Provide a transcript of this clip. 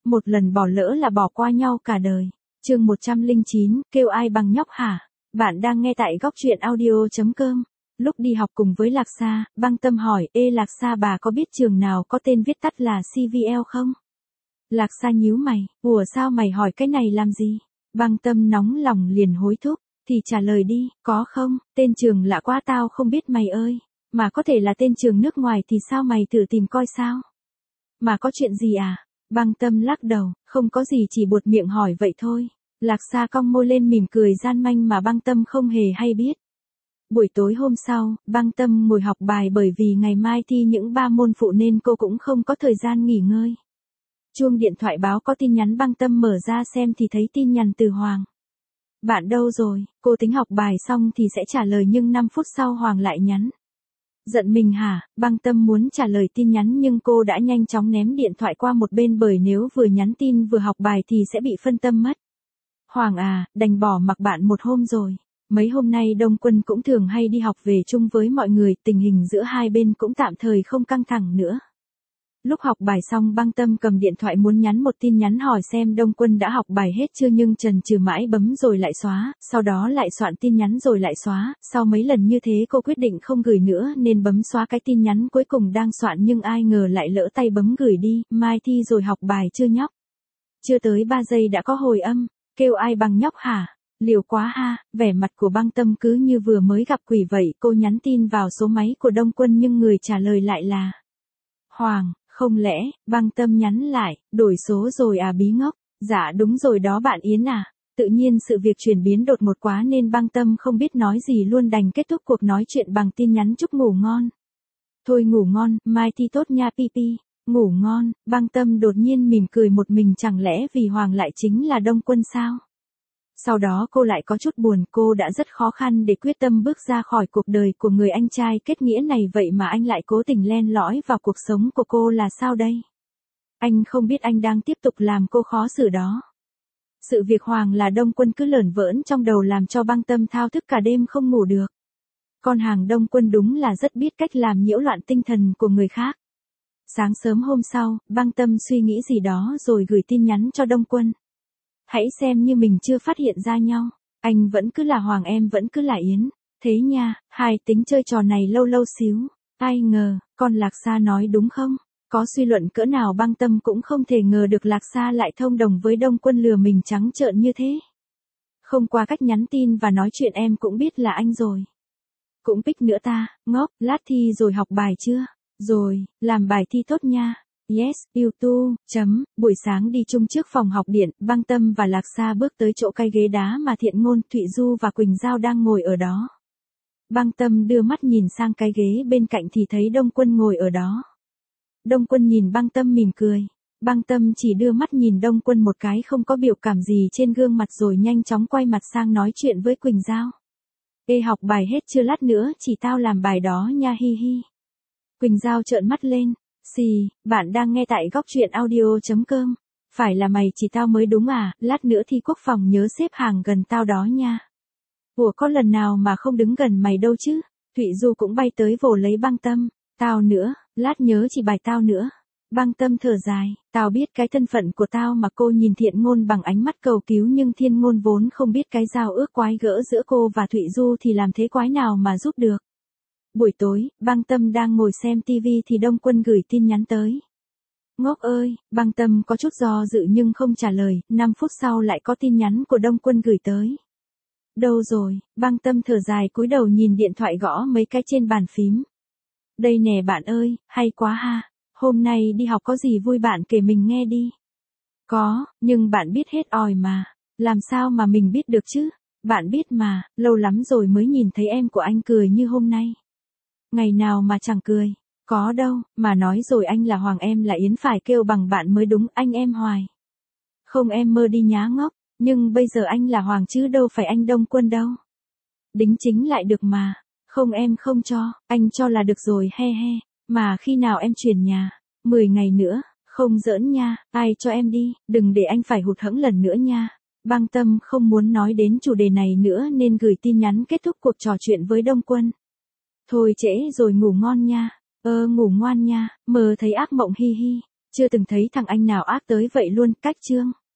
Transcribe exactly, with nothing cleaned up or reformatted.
một lần bỏ lỡ là bỏ qua nhau cả đời. Chương một trăm lẻ chín, kêu ai bằng nhóc hả? Bạn đang nghe tại góc truyện audio chấm com. Lúc đi học cùng với Lạc Sa, Băng Tâm hỏi, ê Lạc Sa bà có biết trường nào có tên viết tắt là xê vê lờ không? Lạc Sa nhíu mày, ủa sao mày hỏi cái này làm gì? Băng Tâm nóng lòng liền hối thúc, thì trả lời đi, có không, tên trường lạ quá tao không biết mày ơi, mà có thể là tên trường nước ngoài thì sao mày thử tìm coi sao? Mà có chuyện gì à? Băng Tâm lắc đầu, không có gì chỉ buột miệng hỏi vậy thôi. Lạc Sa cong môi lên mỉm cười gian manh mà Băng Tâm không hề hay biết. Buổi tối hôm sau, Băng Tâm ngồi học bài bởi vì ngày mai thi những ba môn phụ nên cô cũng không có thời gian nghỉ ngơi. Chuông điện thoại báo có tin nhắn, Băng Tâm mở ra xem thì thấy tin nhắn từ Hoàng. Bạn đâu rồi? Cô tính học bài xong thì sẽ trả lời nhưng năm phút sau Hoàng lại nhắn. Giận mình hả? Băng Tâm muốn trả lời tin nhắn nhưng cô đã nhanh chóng ném điện thoại qua một bên bởi nếu vừa nhắn tin vừa học bài thì sẽ bị phân tâm mất. Hoàng à, đành bỏ mặc bạn một hôm rồi. Mấy hôm nay Đông Quân cũng thường hay đi học về chung với mọi người, tình hình giữa hai bên cũng tạm thời không căng thẳng nữa. Lúc học bài xong Băng Tâm cầm điện thoại muốn nhắn một tin nhắn hỏi xem Đông Quân đã học bài hết chưa nhưng chần chừ mãi bấm rồi lại xóa, sau đó lại soạn tin nhắn rồi lại xóa, sau mấy lần như thế cô quyết định không gửi nữa nên bấm xóa cái tin nhắn cuối cùng đang soạn nhưng ai ngờ lại lỡ tay bấm gửi đi, mai thi rồi học bài chưa nhóc? Chưa tới ba giây đã có hồi âm, kêu ai bằng nhóc hả? Liều quá ha, vẻ mặt của Băng Tâm cứ như vừa mới gặp quỷ vậy, cô nhắn tin vào số máy của Đông Quân nhưng người trả lời lại là Hoàng. Không lẽ, Băng Tâm nhắn lại, đổi số rồi à bí ngốc? Dạ đúng rồi đó bạn Yến à. Tự nhiên sự việc chuyển biến đột ngột quá nên Băng Tâm không biết nói gì luôn đành kết thúc cuộc nói chuyện bằng tin nhắn chúc ngủ ngon. Thôi ngủ ngon, mai thi tốt nha pi pi. Ngủ ngon, Băng Tâm đột nhiên mỉm cười một mình, chẳng lẽ vì Hoàng lại chính là Đông Quân sao? Sau đó cô lại có chút buồn, cô đã rất khó khăn để quyết tâm bước ra khỏi cuộc đời của người anh trai kết nghĩa này vậy mà anh lại cố tình len lỏi vào cuộc sống của cô là sao đây? Anh không biết anh đang tiếp tục làm cô khó xử đó. Sự việc Hoàng là Đông Quân cứ lởn vởn trong đầu làm cho Băng Tâm thao thức cả đêm không ngủ được. Con hàng Đông Quân đúng là rất biết cách làm nhiễu loạn tinh thần của người khác. Sáng sớm hôm sau, Băng Tâm suy nghĩ gì đó rồi gửi tin nhắn cho Đông Quân. Hãy xem như mình chưa phát hiện ra nhau. Anh vẫn cứ là Hoàng, em vẫn cứ là Yến. Thế nha, hai tính chơi trò này lâu lâu xíu. Ai ngờ, con Lạc Sa nói đúng không? Có suy luận cỡ nào Băng Tâm cũng không thể ngờ được Lạc Sa lại thông đồng với Đông Quân lừa mình trắng trợn như thế. Không qua cách nhắn tin và nói chuyện em cũng biết là anh rồi. Cũng pic nữa ta, ngốc, lát thi rồi học bài chưa? Rồi, làm bài thi tốt nha. Yes, YouTube, chấm, buổi sáng đi chung trước phòng học điện, Băng Tâm và Lạc Sa bước tới chỗ cái ghế đá mà Thiện Ngôn, Thụy Du và Quỳnh Giao đang ngồi ở đó. Băng Tâm đưa mắt nhìn sang cái ghế bên cạnh thì thấy Đông Quân ngồi ở đó. Đông Quân nhìn Băng Tâm mỉm cười. Băng Tâm chỉ đưa mắt nhìn Đông Quân một cái không có biểu cảm gì trên gương mặt rồi nhanh chóng quay mặt sang nói chuyện với Quỳnh Giao. Ê học bài hết chưa, lát nữa chỉ tao làm bài đó nha hi hi. Quỳnh Giao trợn mắt lên. Xì, bạn đang nghe tại góc truyện audio chấm com. Phải là mày chỉ tao mới đúng à, lát nữa thi quốc phòng nhớ xếp hàng gần tao đó nha. Ủa có lần nào mà không đứng gần mày đâu chứ. Thụy Du cũng bay tới vồ lấy Băng Tâm. Tao nữa, lát nhớ chỉ bài tao nữa. Băng Tâm thở dài, tao biết cái thân phận của tao mà. Cô nhìn Thiện Ngôn bằng ánh mắt cầu cứu nhưng Thiên Ngôn vốn không biết cái giao ước quái gỡ giữa cô và Thụy Du thì làm thế quái nào mà giúp được. Buổi tối, Băng Tâm đang ngồi xem tivi thì Đông Quân gửi tin nhắn tới. Ngốc ơi, Băng Tâm có chút do dự nhưng không trả lời, năm phút sau lại có tin nhắn của Đông Quân gửi tới. Đâu rồi, Băng Tâm thở dài cúi đầu nhìn điện thoại gõ mấy cái trên bàn phím. Đây nè bạn ơi, hay quá ha, hôm nay đi học có gì vui bạn kể mình nghe đi. Có, nhưng bạn biết hết ỏi mà, làm sao mà mình biết được chứ, bạn biết mà, lâu lắm rồi mới nhìn thấy em của anh cười như hôm nay. Ngày nào mà chẳng cười, có đâu, mà nói rồi anh là Hoàng em là Yến phải kêu bằng bạn mới đúng, anh em hoài. Không em mơ đi nhá ngốc, nhưng bây giờ anh là Hoàng chứ đâu phải anh Đông Quân đâu. Đính chính lại được mà, không em không cho, anh cho là được rồi he he, mà khi nào em chuyển nhà, mười ngày nữa, không giỡn nha, ai cho em đi, đừng để anh phải hụt hẫng lần nữa nha. Băng Tâm không muốn nói đến chủ đề này nữa nên gửi tin nhắn kết thúc cuộc trò chuyện với Đông Quân. Thôi trễ rồi ngủ ngon nha, ơ ngủ ngoan nha, mơ thấy ác mộng hi hi. Chưa từng thấy thằng anh nào ác tới vậy luôn, cách chương.